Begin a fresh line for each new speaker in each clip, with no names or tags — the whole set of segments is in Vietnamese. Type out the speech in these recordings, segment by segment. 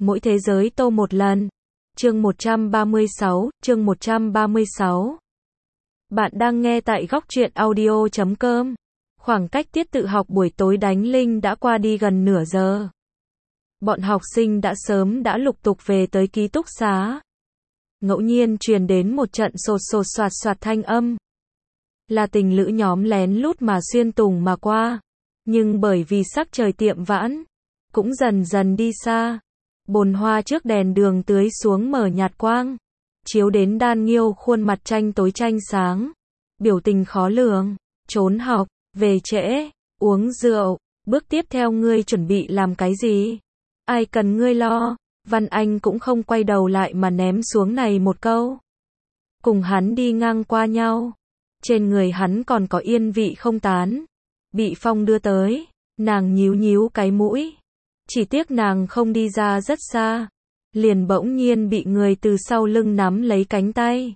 Mỗi thế giới tô một lần. Chương 136, chương 136. Bạn đang nghe tại góc truyện audio.com. Khoảng cách tiết tự học buổi tối đánh Linh đã qua đi gần nửa giờ. Bọn học sinh đã sớm lục tục về tới ký túc xá. Ngẫu nhiên truyền đến một trận sột sột soạt soạt thanh âm. Là tình lữ nhóm lén lút mà xuyên tùng mà qua. Nhưng bởi vì sắc trời tiệm vãn, cũng dần dần đi xa. Bồn hoa trước đèn đường tưới xuống mở nhạt quang, chiếu đến Đan Nghiêu khuôn mặt tranh tối tranh sáng, biểu tình khó lường. Trốn học, về trễ, uống rượu, bước tiếp theo ngươi chuẩn bị làm cái gì? Ai cần ngươi lo? Văn Anh cũng không quay đầu lại mà ném xuống này một câu. Cùng hắn đi ngang qua nhau, trên người hắn còn có yên vị không tán, bị phong đưa tới. Nàng nhíu nhíu cái mũi, chỉ tiếc nàng không đi ra rất xa, liền bỗng nhiên bị người từ sau lưng nắm lấy cánh tay.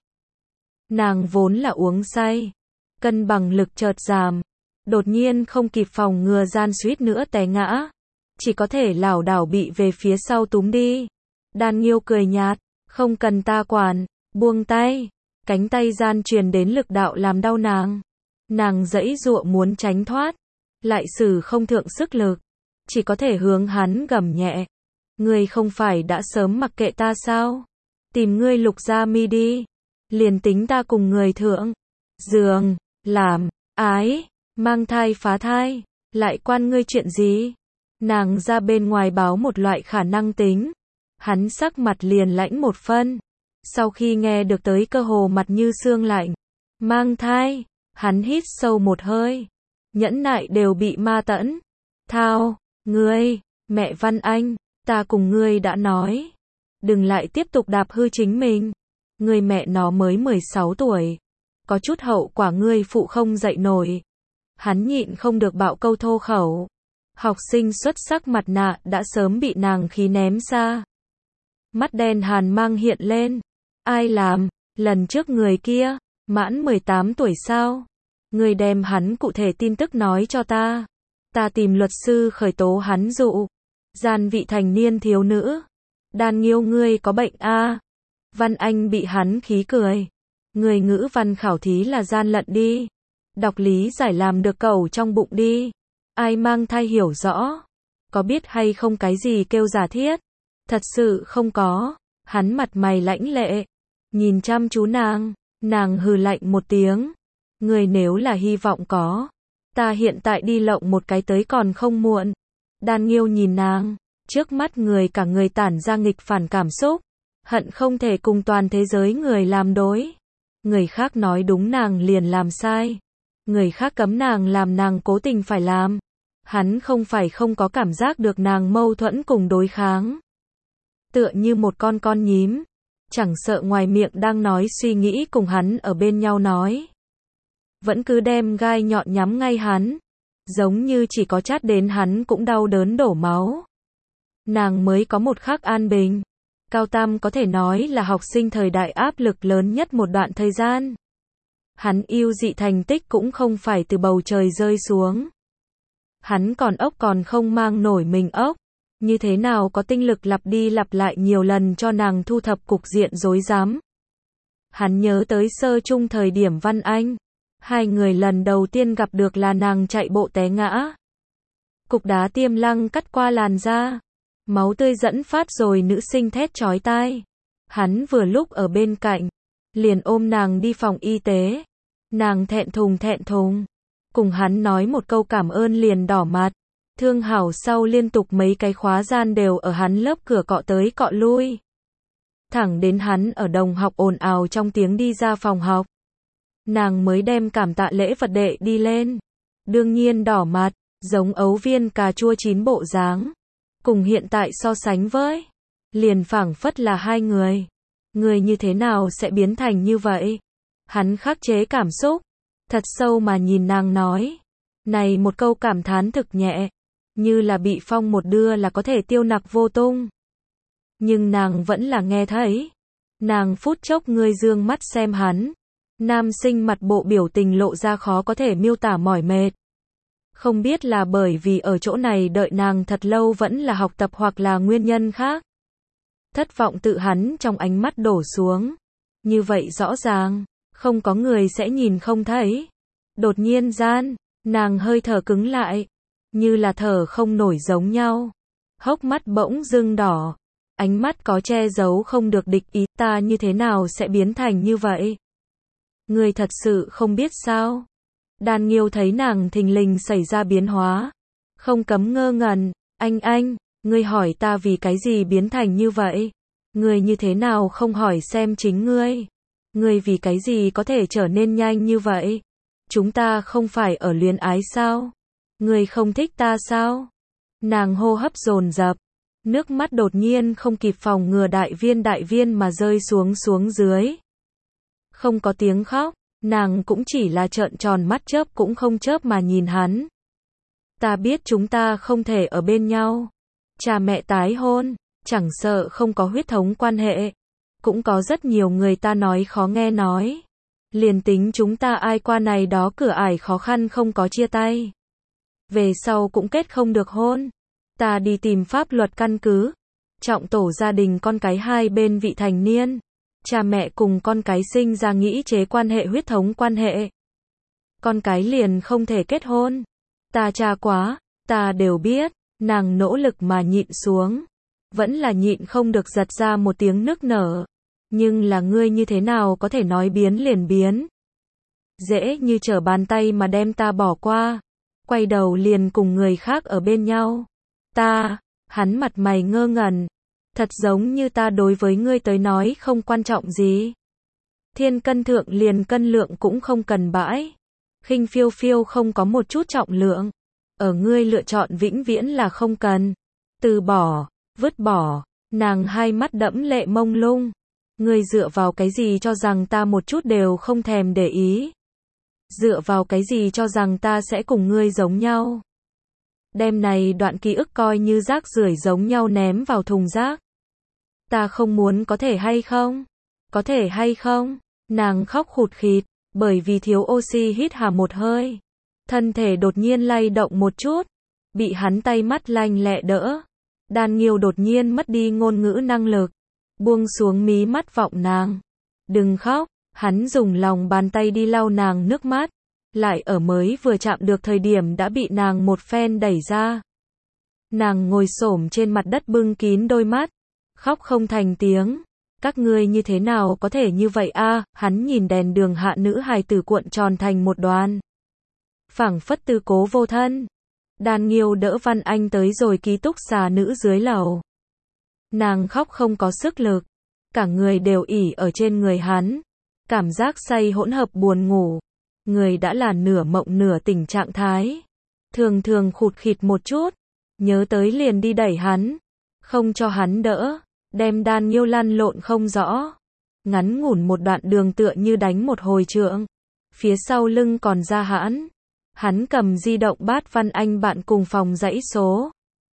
Nàng vốn là uống say, cân bằng lực chợt giảm, đột nhiên không kịp phòng ngừa gian suýt nữa té ngã, chỉ có thể lảo đảo bị về phía sau túm đi. Đan Nghiêu cười nhạt, không cần ta quản, buông tay. Cánh tay gian truyền đến lực đạo làm đau nàng. Nàng giãy giụa muốn tránh thoát, lại sử không thượng sức lực, chỉ có thể hướng hắn gầm nhẹ. Ngươi không phải đã sớm mặc kệ ta sao? Tìm ngươi Lục Gia Mi đi. Liền tính ta cùng người thượng giường, làm, ái, mang thai phá thai, lại quan ngươi chuyện gì? Nàng ra bên ngoài báo một loại khả năng tính. Hắn sắc mặt liền lãnh một phân. Sau khi nghe được tới cơ hồ mặt như xương lạnh. Mang thai, hắn hít sâu một hơi. Nhẫn nại đều bị ma tẫn. Thao, ngươi, mẹ Văn Anh, ta cùng ngươi đã nói. Đừng lại tiếp tục đạp hư chính mình. Ngươi mẹ nó mới 16 tuổi. Có chút hậu quả ngươi phụ không dậy nổi. Hắn nhịn không được bạo câu thô khẩu. Học sinh xuất sắc mặt nạ đã sớm bị nàng khí ném xa. Mắt đen hàn mang hiện lên. Ai làm? Lần trước người kia, mãn 18 tuổi sao? Người đem hắn cụ thể tin tức nói cho ta. Ta tìm luật sư khởi tố hắn dụ gian vị thành niên thiếu nữ. Đan Nghiêu ngươi có bệnh a? Văn Anh bị hắn khí cười. Người ngữ văn khảo thí là gian lận đi. Đọc lý giải làm được cẩu trong bụng đi. Ai mang thai hiểu rõ. Có biết hay không cái gì kêu giả thiết? Thật sự không có. Hắn mặt mày lãnh lệ, nhìn chăm chú nàng hừ lạnh một tiếng. Người nếu là hy vọng có, ta hiện tại đi lộng một cái tới còn không muộn. Đan Nghiêu nhìn nàng, trước mắt người cả người tản ra nghịch phản cảm xúc, hận không thể cùng toàn thế giới người làm đối. Người khác nói đúng nàng liền làm sai, người khác cấm nàng làm nàng cố tình phải làm. Hắn không phải không có cảm giác được nàng mâu thuẫn cùng đối kháng. Tựa như một con nhím, chẳng sợ ngoài miệng đang nói suy nghĩ cùng hắn ở bên nhau nói. Vẫn cứ đem gai nhọn nhắm ngay hắn, giống như chỉ có chát đến hắn cũng đau đớn đổ máu. Nàng mới có một khắc an bình. Cao tam có thể nói là học sinh thời đại áp lực lớn nhất một đoạn thời gian. Hắn yêu dị thành tích cũng không phải từ bầu trời rơi xuống. Hắn còn không mang nổi mình ốc. Như thế nào có tinh lực lặp đi lặp lại nhiều lần cho nàng thu thập cục diện rối rắm. Hắn nhớ tới sơ chung thời điểm Văn Anh. Hai người lần đầu tiên gặp được là nàng chạy bộ té ngã. Cục đá tiêm lăng cắt qua làn da. Máu tươi dẫn phát rồi nữ sinh thét chói tai. Hắn vừa lúc ở bên cạnh. Liền ôm nàng đi phòng y tế. Nàng thẹn thùng. Cùng hắn nói một câu cảm ơn liền đỏ mặt. Thương hảo sau liên tục mấy cái khóa gian đều ở hắn lớp cửa cọ tới cọ lui. Thẳng đến hắn ở đồng học ồn ào trong tiếng đi ra phòng học. Nàng mới đem cảm tạ lễ vật đệ đi lên. Đương nhiên đỏ mặt, giống ấu viên cà chua chín bộ dáng. Cùng hiện tại so sánh với, liền phảng phất là hai người. Người như thế nào sẽ biến thành như vậy? Hắn khắc chế cảm xúc, thật sâu mà nhìn nàng nói. Này một câu cảm thán thực nhẹ. Như là bị phong một đưa là có thể tiêu nặc vô tung. Nhưng nàng vẫn là nghe thấy. Nàng phút chốc ngươi dương mắt xem hắn. Nam sinh mặt bộ biểu tình lộ ra khó có thể miêu tả mỏi mệt. Không biết là bởi vì ở chỗ này đợi nàng thật lâu vẫn là học tập hoặc là nguyên nhân khác. Thất vọng tự hắn trong ánh mắt đổ xuống. Như vậy rõ ràng, không có người sẽ nhìn không thấy. Đột nhiên gian, nàng hơi thở cứng lại, như là thở không nổi giống nhau. Hốc mắt bỗng dưng đỏ, ánh mắt có che giấu không được địch ý, ta như thế nào sẽ biến thành như vậy? Ngươi thật sự không biết sao? Đan Nghiêu thấy nàng thình lình xảy ra biến hóa, không cấm ngơ ngẩn, anh, ngươi hỏi ta vì cái gì biến thành như vậy? Ngươi như thế nào không hỏi xem chính ngươi? Ngươi vì cái gì có thể trở nên nhanh như vậy? Chúng ta không phải ở luyến ái sao? Ngươi không thích ta sao? Nàng hô hấp dồn dập, nước mắt đột nhiên không kịp phòng ngừa đại viên mà rơi xuống dưới. Không có tiếng khóc, nàng cũng chỉ là trợn tròn mắt chớp cũng không chớp mà nhìn hắn. Ta biết chúng ta không thể ở bên nhau. Cha mẹ tái hôn, chẳng sợ không có huyết thống quan hệ. Cũng có rất nhiều người ta nói khó nghe nói. Liền tính chúng ta ai qua này đó cửa ải khó khăn không có chia tay. Về sau cũng kết không được hôn. Ta đi tìm pháp luật căn cứ. Trọng tổ gia đình con cái hai bên vị thành niên. Cha mẹ cùng con cái sinh ra nghĩ chế quan hệ huyết thống quan hệ. Con cái liền không thể kết hôn. Ta cha quá, ta đều biết. Nàng nỗ lực mà nhịn xuống. Vẫn là nhịn không được giật ra một tiếng nức nở. Nhưng là ngươi như thế nào có thể nói biến liền biến. Dễ như trở bàn tay mà đem ta bỏ qua. Quay đầu liền cùng người khác ở bên nhau. Hắn mặt mày ngơ ngẩn. Thật giống như ta đối với ngươi tới nói không quan trọng gì. Thiên cân thượng liền cân lượng cũng không cần bãi. Khinh phiêu phiêu không có một chút trọng lượng. Ở ngươi lựa chọn vĩnh viễn là không cần. Từ bỏ, vứt bỏ. Nàng hai mắt đẫm lệ mông lung. Ngươi dựa vào cái gì cho rằng ta một chút đều không thèm để ý? Dựa vào cái gì cho rằng ta sẽ cùng ngươi giống nhau? Đêm này đoạn ký ức coi như rác rưởi giống nhau ném vào thùng rác. Ta không muốn có thể hay không? Có thể hay không? Nàng khóc khụt khịt, bởi vì thiếu oxy hít hà một hơi. Thân thể đột nhiên lay động một chút, bị hắn tay mắt lanh lẹ đỡ. Đan Nghiêu đột nhiên mất đi ngôn ngữ năng lực, buông xuống mí mắt vọng nàng. Đừng khóc, hắn dùng lòng bàn tay đi lau nàng nước mắt, lại ở mới vừa chạm được thời điểm đã bị nàng một phen đẩy ra. Nàng ngồi xổm trên mặt đất bưng kín đôi mắt, khóc không thành tiếng. Các ngươi như thế nào có thể như vậy a? Hắn nhìn đèn đường hạ nữ hài tử cuộn tròn thành một đoàn. Phảng phất tư cố vô thân. Đan Nghiêu đỡ Văn Anh tới rồi ký túc xá nữ dưới lầu. Nàng khóc không có sức lực, cả người đều ỉ ở trên người hắn, cảm giác say hỗn hợp buồn ngủ, người đã là nửa mộng nửa tỉnh trạng thái, thường thường khụt khịt một chút, nhớ tới liền đi đẩy hắn, không cho hắn đỡ, đem Đan Nghiêu lăn lộn không rõ, ngắn ngủn một đoạn đường tựa như đánh một hồi trượng, phía sau lưng còn ra hãn. Hắn cầm di động bát Văn Anh bạn cùng phòng dãy số.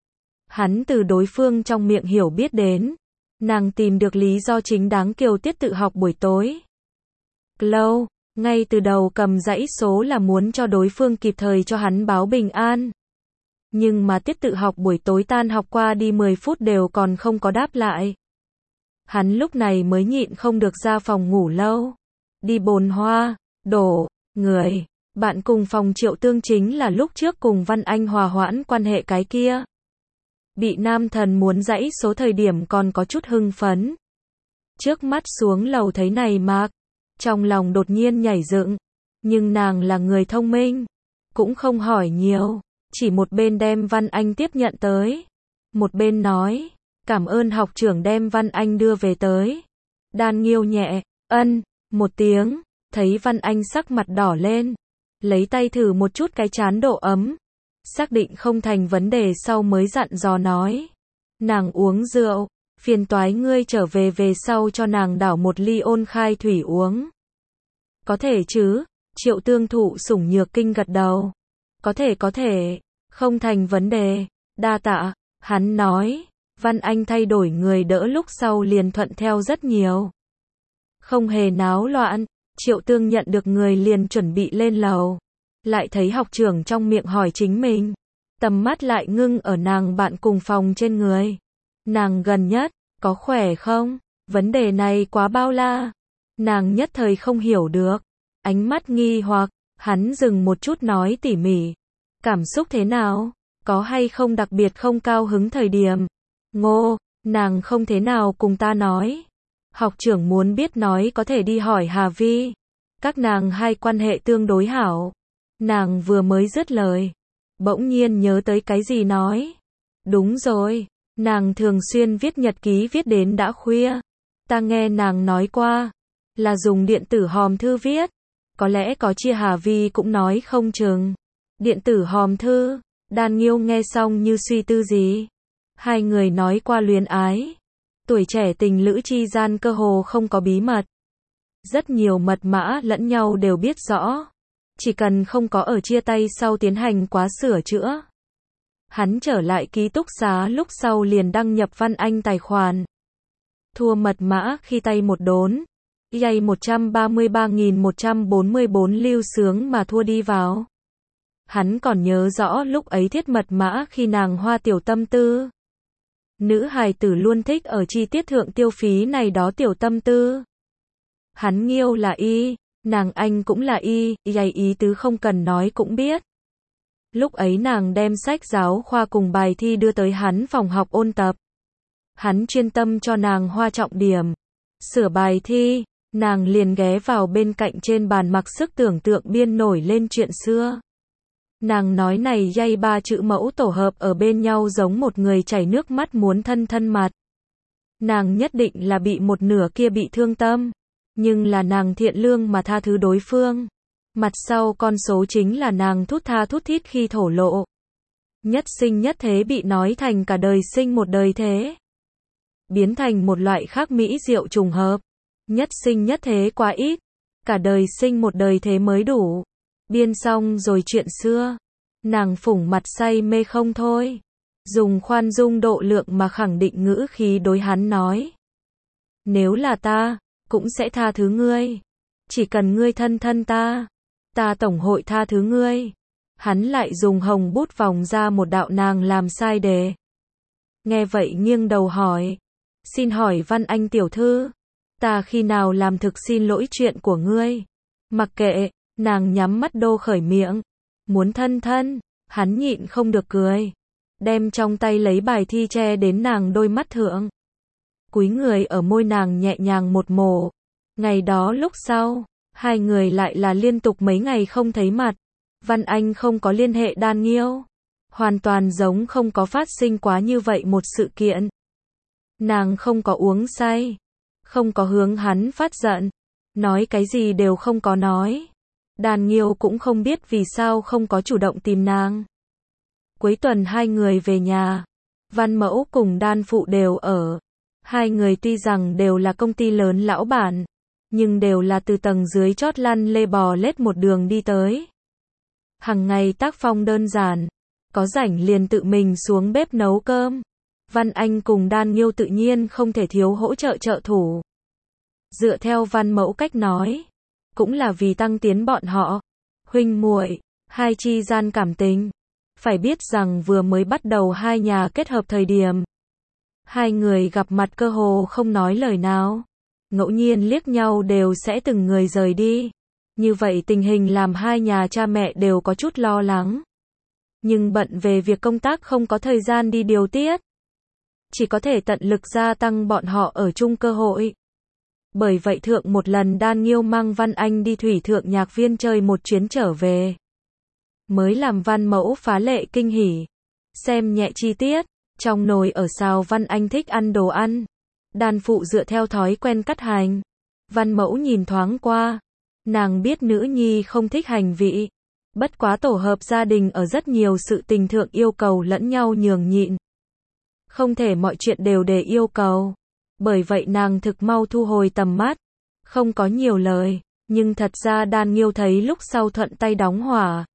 Hắn từ đối phương trong miệng hiểu biết đến. Nàng tìm được lý do chính đáng Kiều Tiết tự học buổi tối. Lâu, ngay từ đầu cầm dãy số là muốn cho đối phương kịp thời cho hắn báo bình an. Nhưng mà Tiết tự học buổi tối tan học qua đi 10 phút đều còn không có đáp lại. Hắn lúc này mới nhịn không được ra phòng ngủ lâu. Đi bồn hoa, đổ, người. Bạn cùng phòng Triệu Tương chính là lúc trước cùng Văn Anh hòa hoãn quan hệ cái kia. Bị nam thần muốn dãy số thời điểm còn có chút hưng phấn. Trước mắt xuống lầu thấy này Mạc, trong lòng đột nhiên nhảy dựng. Nhưng nàng là người thông minh, cũng không hỏi nhiều, chỉ một bên đem Văn Anh tiếp nhận tới. Một bên nói, cảm ơn học trưởng đem Văn Anh đưa về tới. Đan Nghiêu nhẹ, một tiếng, thấy Văn Anh sắc mặt đỏ lên. Lấy tay thử một chút cái chán độ ấm. Xác định không thành vấn đề sau mới dặn dò nói. Nàng uống rượu, phiền toái ngươi trở về sau cho nàng đảo một ly ôn khai thủy uống. Có thể chứ, Triệu Tương thụ sủng nhược kinh gật đầu. Có thể, không thành vấn đề, đa tạ, hắn nói. Văn Anh thay đổi người đỡ lúc sau liền thuận theo rất nhiều. Không hề náo loạn. Triệu Tương nhận được người liền chuẩn bị lên lầu. Lại thấy học trưởng trong miệng hỏi chính mình. Tầm mắt lại ngưng ở nàng bạn cùng phòng trên người. Nàng gần nhất, có khỏe không? Vấn đề này quá bao la. Nàng nhất thời không hiểu được. Ánh mắt nghi hoặc, hắn dừng một chút nói tỉ mỉ. Cảm xúc thế nào? Có hay không đặc biệt không cao hứng thời điểm? Ngô, nàng không thế nào cùng ta nói. Học trưởng muốn biết nói có thể đi hỏi Hà Vi. Các nàng hai quan hệ tương đối hảo. Nàng vừa mới dứt lời. Bỗng nhiên nhớ tới cái gì nói. Đúng rồi, nàng thường xuyên viết nhật ký viết đến đã khuya. Ta nghe nàng nói qua, là dùng điện tử hòm thư viết. Có lẽ có chia Hà Vi cũng nói không chừng. Điện tử hòm thư, Đan Nghiêu nghe xong như suy tư gì. Hai người nói qua luyến ái. Tuổi trẻ tình lữ chi gian cơ hồ không có bí mật. Rất nhiều mật mã lẫn nhau đều biết rõ. Chỉ cần không có ở chia tay sau tiến hành quá sửa chữa. Hắn trở lại ký túc xá lúc sau liền đăng nhập Văn Anh tài khoản. Thua mật mã khi tay một đốn. Yay 133.144 lưu sướng mà thua đi vào. Hắn còn nhớ rõ lúc ấy thiết mật mã khi nàng hoa tiểu tâm tư. Nữ hài tử luôn thích ở chi tiết thượng tiêu phí này đó tiểu tâm tư. Hắn Nghiêu là y, nàng Anh cũng là y, yay ý tứ không cần nói cũng biết. Lúc ấy nàng đem sách giáo khoa cùng bài thi đưa tới hắn phòng học ôn tập. Hắn chuyên tâm cho nàng hoa trọng điểm. Sửa bài thi, nàng liền ghé vào bên cạnh trên bàn mặc sức tưởng tượng biên nổi lên chuyện xưa. Nàng nói này yay ba chữ mẫu tổ hợp ở bên nhau giống một người chảy nước mắt muốn thân thân mặt. Nàng nhất định là bị một nửa kia bị thương tâm. Nhưng là nàng thiện lương mà tha thứ đối phương. Mặt sau con số chính là nàng thút tha thút thít khi thổ lộ. Nhất sinh nhất thế bị nói thành cả đời sinh một đời thế. Biến thành một loại khác mỹ diệu trùng hợp. Nhất sinh nhất thế quá ít. Cả đời sinh một đời thế mới đủ. Biên xong rồi chuyện xưa. Nàng phủng mặt say mê không thôi. Dùng khoan dung độ lượng mà khẳng định ngữ khí đối hắn nói. Nếu là ta, cũng sẽ tha thứ ngươi. Chỉ cần ngươi thân thân ta. Ta tổng hội tha thứ ngươi. Hắn lại dùng hồng bút vòng ra một đạo nàng làm sai đề. Nghe vậy nghiêng đầu hỏi. Xin hỏi Văn Anh tiểu thư. Ta khi nào làm thực xin lỗi chuyện của ngươi. Mặc kệ, nàng nhắm mắt đô khởi miệng. Muốn thân thân, hắn nhịn không được cười. Đem trong tay lấy bài thi che đến nàng đôi mắt thượng. Cúi người ở môi nàng nhẹ nhàng một mổ. Ngày đó lúc sau, hai người lại là liên tục mấy ngày không thấy mặt. Văn Anh không có liên hệ Đan Nghiêu. Hoàn toàn giống không có phát sinh quá như vậy một sự kiện. Nàng không có uống say. Không có hướng hắn phát giận. Nói cái gì đều không có nói. Đan Nghiêu cũng không biết vì sao không có chủ động tìm nàng. Cuối tuần hai người về nhà. Văn Mẫu cùng Đan Phụ đều ở. Hai người tuy rằng đều là công ty lớn lão bản. Nhưng đều là từ tầng dưới chót lăn lê bò lết một đường đi tới. Hằng ngày tác phong đơn giản. Có rảnh liền tự mình xuống bếp nấu cơm. Văn Anh cùng Đan Nghiêu tự nhiên không thể thiếu hỗ trợ trợ thủ. Dựa theo Văn Mẫu cách nói. Cũng là vì tăng tiến bọn họ. Huynh muội, hai chi gian cảm tình. Phải biết rằng vừa mới bắt đầu hai nhà kết hợp thời điểm. Hai người gặp mặt cơ hồ không nói lời nào. Ngẫu nhiên liếc nhau đều sẽ từng người rời đi. Như vậy tình hình làm hai nhà cha mẹ đều có chút lo lắng. Nhưng bận về việc công tác không có thời gian đi điều tiết. Chỉ có thể tận lực gia tăng bọn họ ở chung cơ hội. Bởi vậy thượng một lần Đan Nghiêu mang Văn Anh đi thủy thượng nhạc viên chơi một chuyến trở về. Mới làm Văn Mẫu phá lệ kinh hỉ. Xem nhẹ chi tiết. Trong nồi ở xào Văn Anh thích ăn đồ ăn. Đan Phụ dựa theo thói quen cắt hành. Văn Mẫu nhìn thoáng qua. Nàng biết nữ nhi không thích hành vị. Bất quá tổ hợp gia đình ở rất nhiều sự tình thượng yêu cầu lẫn nhau nhường nhịn. Không thể mọi chuyện đều để yêu cầu. Bởi vậy nàng thực mau thu hồi tầm mắt. Không có nhiều lời. Nhưng thật ra Đan Nghiêu thấy lúc sau thuận tay đóng hỏa.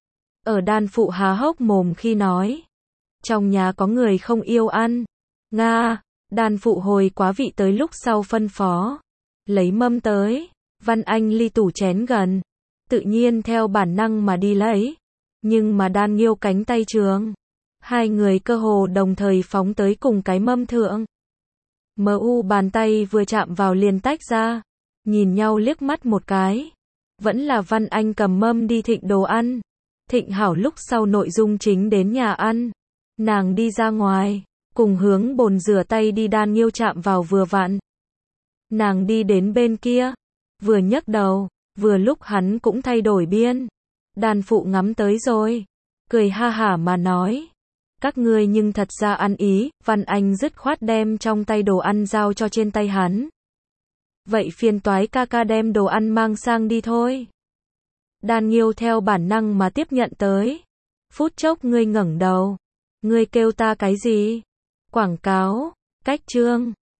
Ở Đan Phụ há hốc mồm khi nói. Trong nhà có người không yêu ăn. Nga, Đan Phụ hồi quá vị tới lúc sau phân phó. Lấy mâm tới. Văn Anh ly tủ chén gần. Tự nhiên theo bản năng mà đi lấy. Nhưng mà Đan Nghiêu cánh tay trường. Hai người cơ hồ đồng thời phóng tới cùng cái mâm thượng. MU bàn tay vừa chạm vào liền tách ra. Nhìn nhau liếc mắt một cái. Vẫn là Văn Anh cầm mâm đi thịnh đồ ăn. Thịnh hảo lúc sau nội dung chính đến nhà ăn. Nàng đi ra ngoài, cùng hướng bồn rửa tay đi Đan Nghiêu chạm vào vừa vặn. Nàng đi đến bên kia, vừa nhấc đầu, vừa lúc hắn cũng thay đổi biên. Đàn phụ ngắm tới rồi, cười ha hả mà nói. Các ngươi nhưng thật ra ăn ý, Văn Anh dứt khoát đem trong tay đồ ăn giao cho trên tay hắn. Vậy phiền toái ca ca đem đồ ăn mang sang đi thôi. Đan Nghiêu theo bản năng mà tiếp nhận tới. Phút chốc ngươi ngẩng đầu. Ngươi kêu ta cái gì? Quảng cáo, cách chương.